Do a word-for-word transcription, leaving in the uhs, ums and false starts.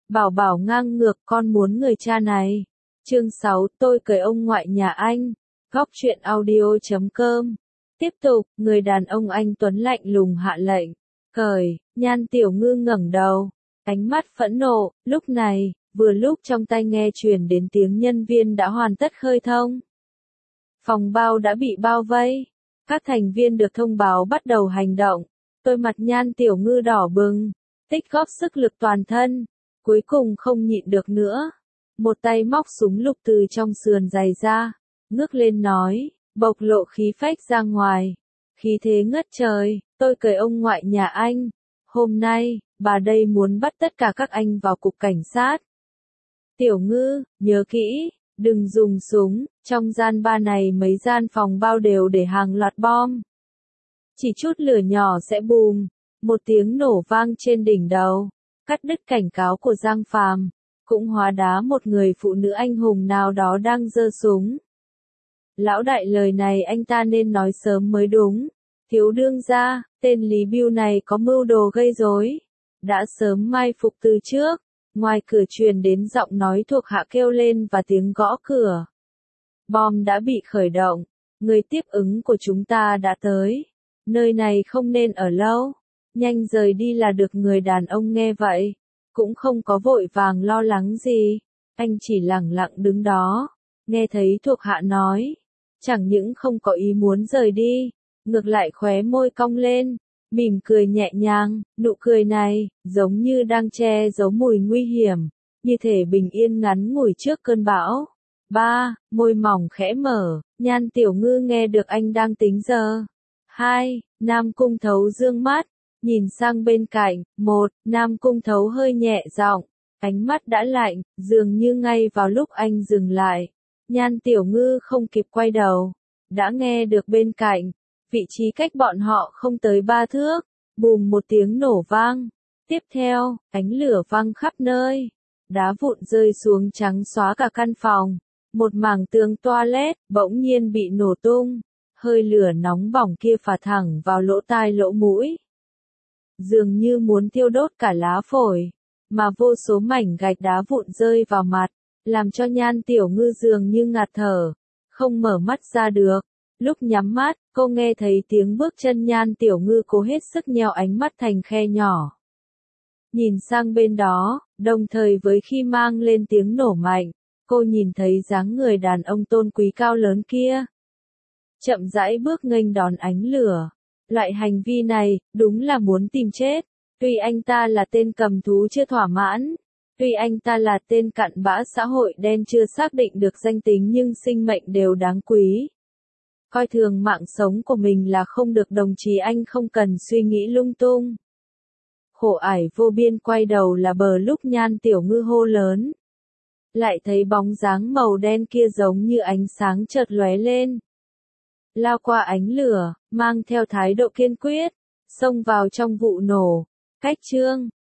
Bảo bảo ngang ngược con muốn người cha này. Chương sáu tôi cởi ông ngoại nhà anh. Góc truyện audio chấm com. Tiếp tục, người đàn ông anh Tuấn lạnh lùng hạ lệnh. Cởi, Nhan Tiểu Ngư ngẩng đầu. Ánh mắt phẫn nộ, lúc này, vừa lúc trong tai nghe truyền đến tiếng nhân viên đã hoàn tất khơi thông. Phòng bao đã bị bao vây. Các thành viên được thông báo bắt đầu hành động. Tôi mặt Nhan Tiểu Ngư đỏ bừng. Tích góp sức lực toàn thân. Cuối cùng không nhịn được nữa. Một tay móc súng lục từ trong sườn giày ra. Ngước lên nói, bộc lộ khí phách ra ngoài. Khí thế ngất trời, tôi cởi ông ngoại nhà anh. Hôm nay, bà đây muốn bắt tất cả các anh vào cục cảnh sát. Tiểu Ngư, nhớ kỹ, đừng dùng súng, trong gian ba này mấy gian phòng bao đều để hàng loạt bom. Chỉ chút lửa nhỏ sẽ bùm, một tiếng nổ vang trên đỉnh đầu, cắt đứt cảnh cáo của Giang Phàm, cũng hóa đá một người phụ nữ anh hùng nào đó đang giơ súng. Lão đại lời này anh ta nên nói sớm mới đúng. Thiếu đương gia, tên Lý Bưu này có mưu đồ gây rối, đã sớm mai phục từ trước. Ngoài cửa truyền đến giọng nói thuộc hạ kêu lên và tiếng gõ cửa. Bom đã bị khởi động, người tiếp ứng của chúng ta đã tới. Nơi này không nên ở lâu, nhanh rời đi là được. Người đàn ông nghe vậy, cũng không có vội vàng lo lắng gì, anh chỉ lặng lặng đứng đó, nghe thấy thuộc hạ nói, chẳng những không có ý muốn rời đi, ngược lại khóe môi cong lên, mỉm cười nhẹ nhàng, nụ cười này, giống như đang che giấu mùi nguy hiểm, như thể bình yên ngắn ngủi trước cơn bão. Ba, môi mỏng khẽ mở, Nhan Tiểu Ngư nghe được anh đang tính giờ. Hai, Nam Cung Thấu dương mắt, nhìn sang bên cạnh. Một, Nam Cung Thấu hơi nhẹ giọng, ánh mắt đã lạnh, dường như ngay vào lúc anh dừng lại. Nhan Tiểu Ngư không kịp quay đầu, đã nghe được bên cạnh, vị trí cách bọn họ không tới ba thước, bùm một tiếng nổ vang. Tiếp theo, ánh lửa văng khắp nơi, đá vụn rơi xuống trắng xóa cả căn phòng, một mảng tường toilet bỗng nhiên bị nổ tung, hơi lửa nóng bỏng kia phả thẳng vào lỗ tai lỗ mũi, dường như muốn thiêu đốt cả lá phổi, mà vô số mảnh gạch đá vụn rơi vào mặt, làm cho Nhan Tiểu Ngư dường như ngạt thở, không mở mắt ra được. Lúc nhắm mắt, cô nghe thấy tiếng bước chân. Nhan Tiểu Ngư cố hết sức nheo ánh mắt thành khe nhỏ, nhìn sang bên đó, đồng thời với khi mang lên tiếng nổ mạnh, cô nhìn thấy dáng người đàn ông tôn quý cao lớn kia, chậm rãi bước nghênh đón ánh lửa. Loại hành vi này, đúng là muốn tìm chết. Tuy anh ta là tên cầm thú chưa thỏa mãn, tuy anh ta là tên cặn bã xã hội đen chưa xác định được danh tính, nhưng sinh mệnh đều đáng quý. Coi thường mạng sống của mình là không được. Đồng chí anh không cần suy nghĩ lung tung. Khổ ải vô biên. Quay đầu là bờ lúc Nhan Tiểu Ngư hô lớn, lại thấy bóng dáng màu đen kia giống như ánh sáng chợt lóe lên, lao qua ánh lửa, mang theo thái độ kiên quyết, xông vào trong vụ nổ. Cách chương